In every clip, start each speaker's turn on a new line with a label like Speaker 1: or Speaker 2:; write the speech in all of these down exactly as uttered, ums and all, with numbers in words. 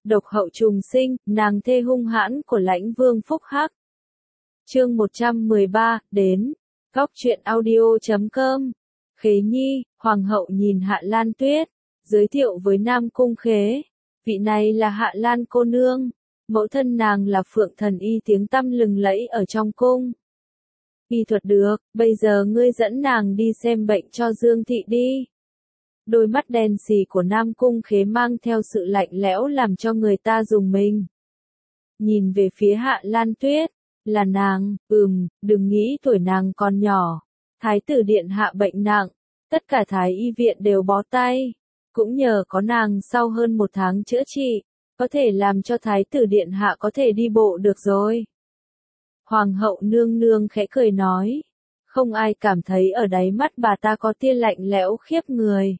Speaker 1: độc hậu trùng sinh, nàng thê hung hãn của lãnh vương Phúc Hắc. Chương một trăm mười ba, đến. Góc truyện audio chấm com. Khế Nhi, hoàng hậu nhìn Hạ Lan Tuyết, giới thiệu với Nam Cung Khế. Vị này là Hạ Lan cô nương, mẫu thân nàng là Phượng Thần Y tiếng tăm lừng lẫy ở trong cung. Y thuật được, bây giờ ngươi dẫn nàng đi xem bệnh cho Dương Thị đi. Đôi mắt đen sì của Nam Cung Khế mang theo sự lạnh lẽo làm cho người ta rùng mình. Nhìn về phía Hạ Lan Tuyết, là nàng, ừm, đừng nghĩ tuổi nàng còn nhỏ. Thái tử điện hạ bệnh nặng, tất cả thái y viện đều bó tay. Cũng nhờ có nàng sau hơn một tháng chữa trị, có thể làm cho thái tử điện hạ có thể đi bộ được rồi. Hoàng hậu nương nương khẽ cười nói, không ai cảm thấy ở đáy mắt bà ta có tia lạnh lẽo khiếp người.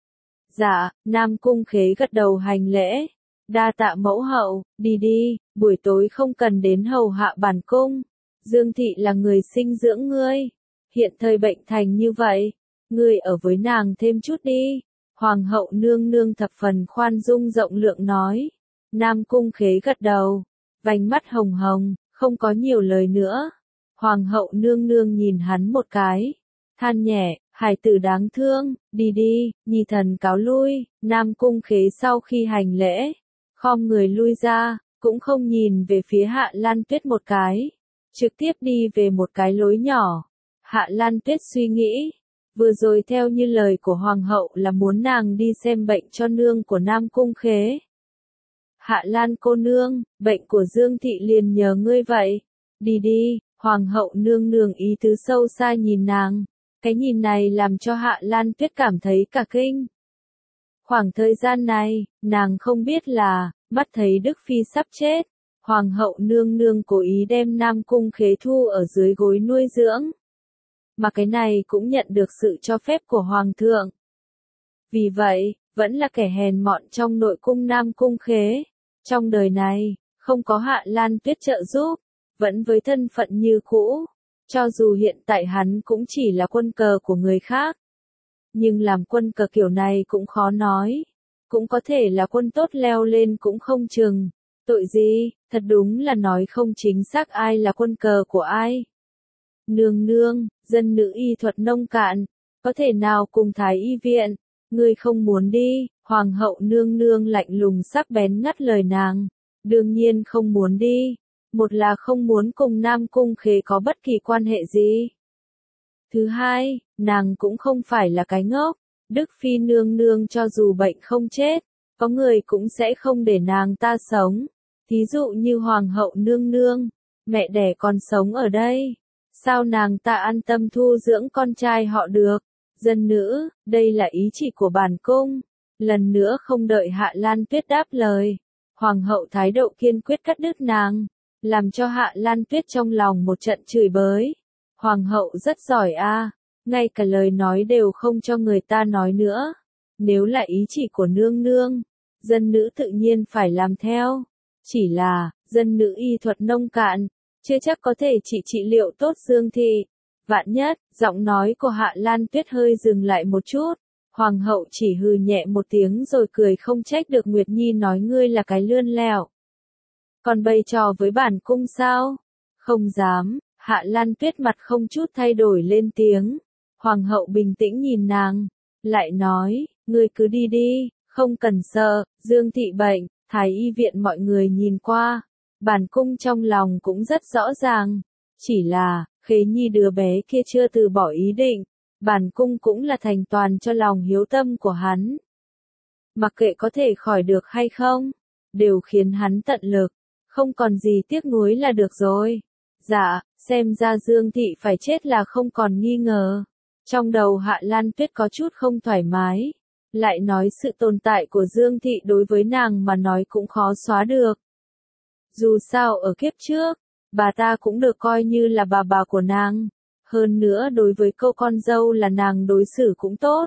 Speaker 1: Dạ, Nam Cung Khế gật đầu hành lễ, đa tạ mẫu hậu, đi đi, buổi tối không cần đến hầu hạ bản cung. Dương Thị là người sinh dưỡng ngươi, hiện thời bệnh thành như vậy, ngươi ở với nàng thêm chút đi. Hoàng hậu nương nương thập phần khoan dung rộng lượng nói. Nam Cung Khế gật đầu, vành mắt hồng hồng, không có nhiều lời nữa. Hoàng hậu nương nương nhìn hắn một cái, than nhẹ, hài tử đáng thương, đi đi, nhi thần cáo lui. Nam Cung Khế sau khi hành lễ, khom người lui ra, cũng không nhìn về phía Hạ Lan Tuyết một cái, trực tiếp đi về một cái lối nhỏ. Hạ Lan Tuyết suy nghĩ, vừa rồi theo như lời của hoàng hậu là muốn nàng đi xem bệnh cho nương của Nam Cung Khế. Hạ Lan cô nương, bệnh của Dương Thị liền nhờ ngươi vậy. Đi đi, hoàng hậu nương nương ý tứ sâu xa nhìn nàng. Cái nhìn này làm cho Hạ Lan Tuyết cảm thấy cả kinh. Khoảng thời gian này, nàng không biết là, mắt thấy Đức Phi sắp chết, hoàng hậu nương nương cố ý đem Nam Cung Khế thu ở dưới gối nuôi dưỡng. Mà cái này cũng nhận được sự cho phép của hoàng thượng. Vì vậy, vẫn là kẻ hèn mọn trong nội cung Nam Cung Khế. Trong đời này, không có Hạ Lan Tuyết trợ giúp, vẫn với thân phận như cũ. Cho dù hiện tại hắn cũng chỉ là quân cờ của người khác. Nhưng làm quân cờ kiểu này cũng khó nói. Cũng có thể là quân tốt leo lên cũng không chừng. Tội gì, thật đúng là nói không chính xác ai là quân cờ của ai. Nương nương, dân nữ y thuật nông cạn, có thể nào cùng thái y viện, ngươi không muốn đi. Hoàng hậu nương nương lạnh lùng sắc bén ngắt lời nàng, đương nhiên không muốn đi. Một là không muốn cùng Nam Cung Khế có bất kỳ quan hệ gì. Thứ hai, nàng cũng không phải là cái ngốc. Đức Phi nương nương cho dù bệnh không chết, có người cũng sẽ không để nàng ta sống. Thí dụ như hoàng hậu nương nương, mẹ đẻ còn sống ở đây. Sao nàng ta an tâm thu dưỡng con trai họ được? Dân nữ, đây là ý chỉ của bản cung. Lần nữa không đợi Hạ Lan Tuyết đáp lời, hoàng hậu thái độ kiên quyết cắt đứt nàng, làm cho Hạ Lan Tuyết trong lòng một trận chửi bới. Hoàng hậu rất giỏi a, à, ngay cả lời nói đều không cho người ta nói nữa. Nếu là ý chỉ của nương nương, dân nữ tự nhiên phải làm theo. Chỉ là, dân nữ y thuật nông cạn, chưa chắc có thể chỉ trị liệu tốt Dương Thị. Vạn nhất, giọng nói của Hạ Lan Tuyết hơi dừng lại một chút. Hoàng hậu chỉ hừ nhẹ một tiếng rồi cười không trách được Nguyệt Nhi nói ngươi là cái lươn lẹo. Còn bày trò với bản cung sao? Không dám. Hạ Lan Tuyết mặt không chút thay đổi lên tiếng. Hoàng hậu bình tĩnh nhìn nàng, lại nói, ngươi cứ đi đi, không cần sợ. Dương Thị bệnh, thái y viện mọi người nhìn qua, bản cung trong lòng cũng rất rõ ràng. Chỉ là, Khế Nhi đứa bé kia chưa từ bỏ ý định. Bản cung cũng là thành toàn cho lòng hiếu tâm của hắn. Mặc kệ có thể khỏi được hay không, đều khiến hắn tận lực, không còn gì tiếc nuối là được rồi. Dạ, xem ra Dương Thị phải chết là không còn nghi ngờ. Trong đầu Hạ Lan Tuyết có chút không thoải mái, lại nói sự tồn tại của Dương Thị đối với nàng mà nói cũng khó xóa được. Dù sao ở kiếp trước, bà ta cũng được coi như là bà bà của nàng. Hơn nữa đối với cô con dâu là nàng đối xử cũng tốt.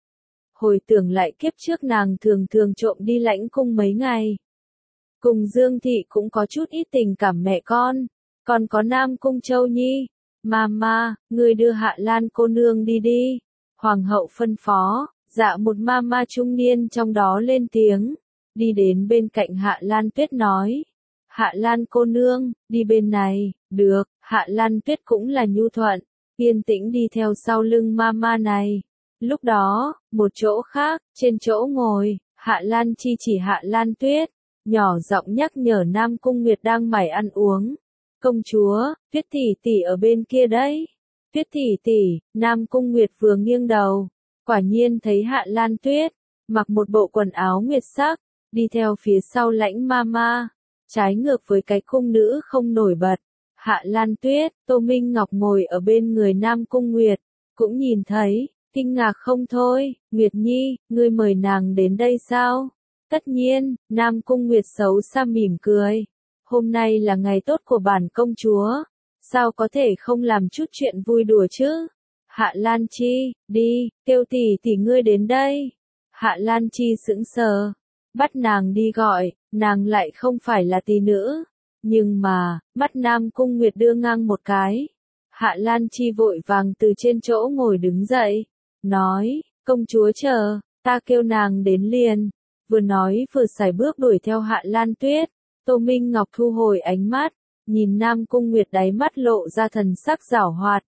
Speaker 1: Hồi tưởng lại kiếp trước nàng thường thường trộm đi lãnh cung mấy ngày. Cùng Dương Thị cũng có chút ít tình cảm mẹ con. Còn có Nam Cung Châu Nhi. Mama, người đưa Hạ Lan cô nương đi đi. Hoàng hậu phân phó, dạ một mama trung niên trong đó lên tiếng. đi đến bên cạnh Hạ Lan Tuyết nói. Hạ Lan cô nương, đi bên này, được, Hạ Lan Tuyết cũng là nhu thuận, yên tĩnh đi theo sau lưng mama này. Lúc đó, một chỗ khác, trên chỗ ngồi, Hạ Lan Chi chỉ Hạ Lan Tuyết, nhỏ giọng nhắc nhở Nam Cung Nguyệt đang mải ăn uống. Công chúa, Tuyết tỷ tỷ ở bên kia đấy. Tuyết tỷ tỷ, Nam Cung Nguyệt vừa nghiêng đầu, quả nhiên thấy Hạ Lan Tuyết, mặc một bộ quần áo nguyệt sắc, đi theo phía sau Lãnh Mama, trái ngược với cái cung nữ không nổi bật. Hạ Lan Tuyết, Tô Minh Ngọc ngồi ở bên người Nam Cung Nguyệt, cũng nhìn thấy, kinh ngạc không thôi. Nguyệt Nhi, ngươi mời nàng đến đây sao? Tất nhiên, Nam Cung Nguyệt xấu xa mỉm cười. Hôm nay là ngày tốt của bản công chúa, sao có thể không làm chút chuyện vui đùa chứ? Hạ Lan Chi, đi, kêu tỷ tỷ ngươi đến đây. Hạ Lan Chi sững sờ, bắt nàng đi gọi, nàng lại không phải là tỷ nữ. Nhưng mà, mắt Nam Cung Nguyệt đưa ngang một cái. Hạ Lan Chi vội vàng từ trên chỗ ngồi đứng dậy, nói, công chúa chờ, ta kêu nàng đến liền. Vừa nói vừa sải bước đuổi theo Hạ Lan Tuyết. Tô Minh Ngọc thu hồi ánh mắt, nhìn Nam Cung Nguyệt đáy mắt lộ ra thần sắc giảo hoạt.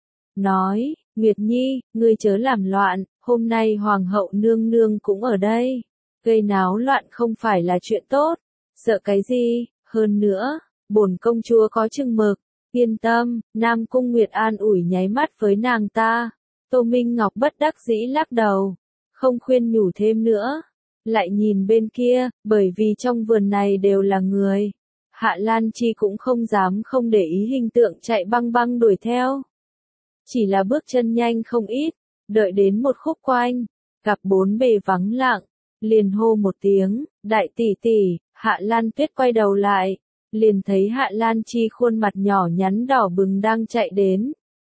Speaker 1: Nói, Nguyệt Nhi, ngươi chớ làm loạn, hôm nay Hoàng hậu nương nương cũng ở đây. Gây náo loạn không phải là chuyện tốt, sợ cái gì, hơn nữa, bổn công chúa có chừng mực, yên tâm, Nam Cung Nguyệt an ủi nháy mắt với nàng ta. Tô Minh Ngọc bất đắc dĩ lắc đầu, không khuyên nhủ thêm nữa. Lại nhìn bên kia, bởi vì trong vườn này đều là người. Hạ Lan Chi cũng không dám không để ý hình tượng chạy băng băng đuổi theo. Chỉ là bước chân nhanh không ít, đợi đến một khúc quanh, gặp bốn bề vắng lặng, liền hô một tiếng, đại tỷ tỷ. Hạ Lan Tuyết quay đầu lại, liền thấy Hạ Lan Chi khuôn mặt nhỏ nhắn đỏ bừng đang chạy đến.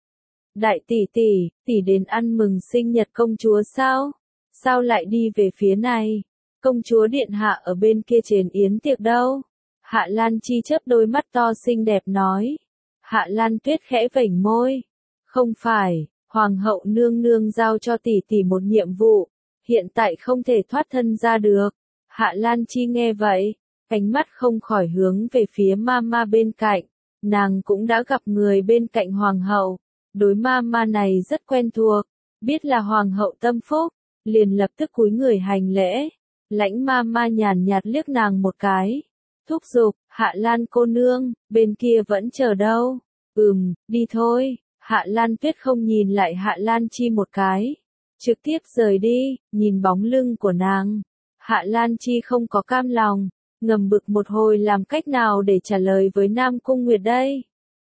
Speaker 1: Đại tỷ tỷ, tỷ đến ăn mừng sinh nhật công chúa sao? Sao lại đi về phía này? Công chúa điện hạ ở bên kia trên yến tiệc đâu? Hạ Lan Chi chớp đôi mắt to xinh đẹp nói. Hạ Lan Tuyết khẽ vểnh môi. Không phải, Hoàng hậu nương nương giao cho tỷ tỷ một nhiệm vụ, hiện tại không thể thoát thân ra được. Hạ Lan Chi nghe vậy, ánh mắt không khỏi hướng về phía mama bên cạnh. Nàng cũng đã gặp người bên cạnh Hoàng hậu, đối mama này rất quen thuộc, biết là Hoàng hậu tâm phúc, liền lập tức cúi người hành lễ. Lãnh Mama nhàn nhạt liếc nàng một cái, thúc giục, Hạ Lan cô nương, bên kia vẫn chờ đâu. Ừm, đi thôi. Hạ Lan Tuyết không nhìn lại Hạ Lan Chi một cái, trực tiếp rời đi. Nhìn bóng lưng của nàng, Hạ Lan Chi không có cam lòng, ngầm bực một hồi làm cách nào để trả lời với Nam Cung Nguyệt đây.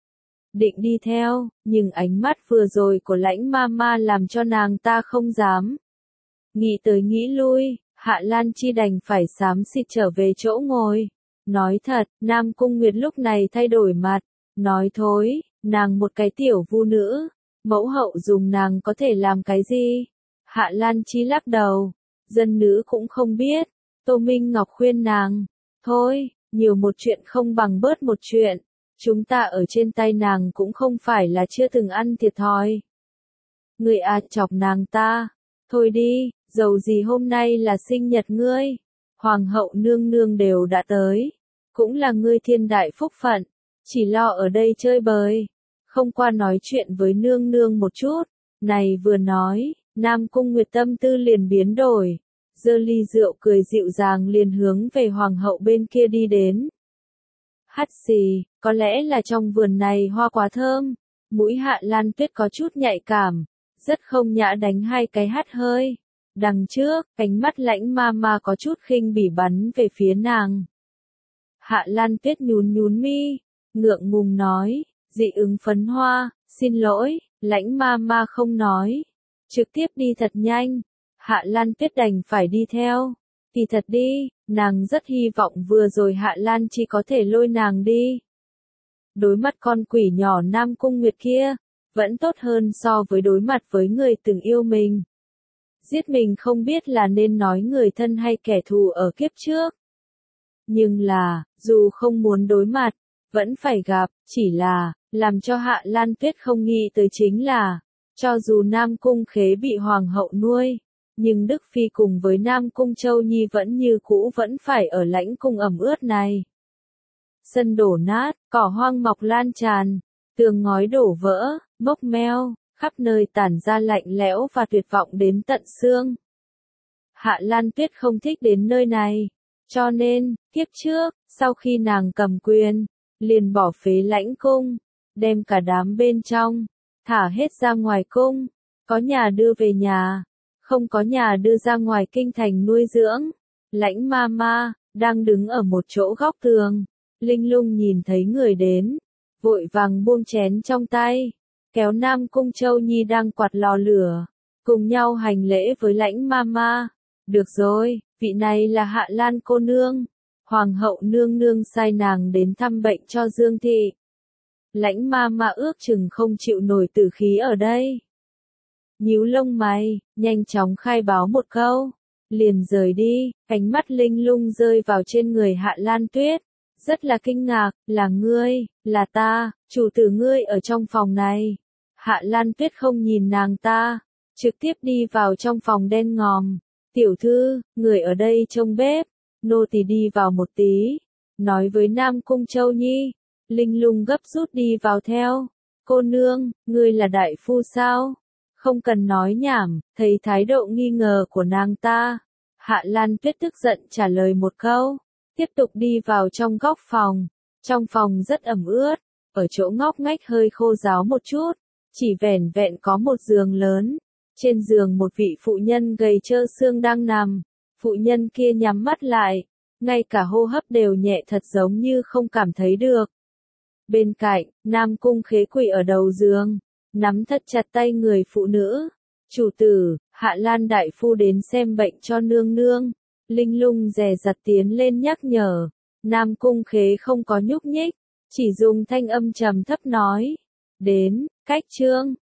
Speaker 1: Định đi theo, nhưng ánh mắt vừa rồi của Lãnh Mama làm cho nàng ta không dám. Nghĩ tới nghĩ lui, Hạ Lan Chi đành phải xám xịt trở về chỗ ngồi. Nói thật, Nam Cung Nguyệt lúc này thay đổi mặt, nói thối, nàng một cái tiểu vu nữ, mẫu hậu dùng nàng có thể làm cái gì? Hạ Lan Chi lắc đầu, dân nữ cũng không biết. Tô Minh Ngọc khuyên nàng, thôi, nhiều một chuyện không bằng bớt một chuyện, chúng ta ở trên tay nàng cũng không phải là chưa từng ăn thiệt thòi. Người à chọc nàng ta, thôi đi, dầu gì hôm nay là sinh nhật ngươi, Hoàng hậu nương nương đều đã tới, cũng là ngươi thiên đại phúc phận, chỉ lo ở đây chơi bời, không qua nói chuyện với nương nương một chút. Này vừa nói, Nam Cung Nguyệt tâm tư liền biến đổi, giơ ly rượu cười dịu dàng liền hướng về Hoàng hậu bên kia đi đến. Hắt xì, có lẽ là trong vườn này hoa quá thơm, mũi Hạ Lan Tuyết có chút nhạy cảm, rất không nhã đánh hai cái hắt hơi. Đằng trước, ánh mắt Lãnh Mama có chút khinh bỉ bắn về phía nàng. Hạ Lan Tuyết nhún nhún mi, ngượng ngùng nói, dị ứng phấn hoa, xin lỗi. Lãnh Mama không nói, trực tiếp đi thật nhanh. Hạ Lan Tuyết đành phải đi theo. Thì thật đi, nàng rất hy vọng vừa rồi Hạ Lan chỉ có thể lôi nàng đi. Đối mặt con quỷ nhỏ Nam Cung Nguyệt kia, vẫn tốt hơn so với đối mặt với người từng yêu mình. Giết mình không biết là nên nói người thân hay kẻ thù ở kiếp trước. Nhưng là, dù không muốn đối mặt, vẫn phải gặp, chỉ là, làm cho Hạ Lan Tuyết không nghĩ tới chính là, cho dù Nam Cung Khế bị Hoàng hậu nuôi, nhưng Đức Phi cùng với Nam Cung Châu Nhi vẫn như cũ vẫn phải ở lãnh cung ẩm ướt này. Sân đổ nát, cỏ hoang mọc lan tràn, tường ngói đổ vỡ, mốc meo, khắp nơi tản ra lạnh lẽo và tuyệt vọng đến tận xương. Hạ Lan Tuyết không thích đến nơi này, cho nên, kiếp trước, sau khi nàng cầm quyền, liền bỏ phế lãnh cung, đem cả đám bên trong, thả hết ra ngoài cung, có nhà đưa về nhà, không có nhà đưa ra ngoài kinh thành nuôi dưỡng. Lãnh ma ma, đang đứng ở một chỗ góc tường, linh lung nhìn thấy người đến, vội vàng buông chén trong tay, kéo Nam Cung Châu Nhi đang quạt lò lửa, cùng nhau hành lễ với lãnh ma ma. Được rồi, vị này là Hạ Lan cô nương, hoàng hậu nương nương sai nàng đến thăm bệnh cho Dương thị. Lãnh ma ma ước chừng không chịu nổi tử khí ở đây. Nhíu lông mày, nhanh chóng khai báo một câu, liền rời đi, ánh mắt linh lung rơi vào trên người Hạ Lan Tuyết, rất là kinh ngạc, là ngươi, là ta, chủ tử ngươi ở trong phòng này. Hạ Lan Tuyết không nhìn nàng ta, trực tiếp đi vào trong phòng đen ngòm. Tiểu thư, người ở đây trông bếp, nô tỳ đi vào một tí, nói với Nam Cung Châu Nhi. Linh lung gấp rút đi vào theo. Cô nương, ngươi là đại phu sao? Không cần nói nhảm, thấy thái độ nghi ngờ của nàng ta. Hạ Lan Tuyết tức giận trả lời một câu, tiếp tục đi vào trong góc phòng. Trong phòng rất ẩm ướt, ở chỗ ngóc ngách hơi khô ráo một chút, chỉ vẻn vẹn có một giường lớn. Trên giường một vị phụ nhân gầy trơ xương đang nằm, phụ nhân kia nhắm mắt lại, ngay cả hô hấp đều nhẹ thật giống như không cảm thấy được. Bên cạnh, Nam Cung Khế quỳ ở đầu giường, nắm thật chặt tay người phụ nữ. Chủ tử, Hạ Lan đại phu đến xem bệnh cho nương nương. Linh lung dè dặt tiến lên nhắc nhở. Nam Cung Khế không có nhúc nhích, chỉ dùng thanh âm trầm thấp nói. Đến, cách chương.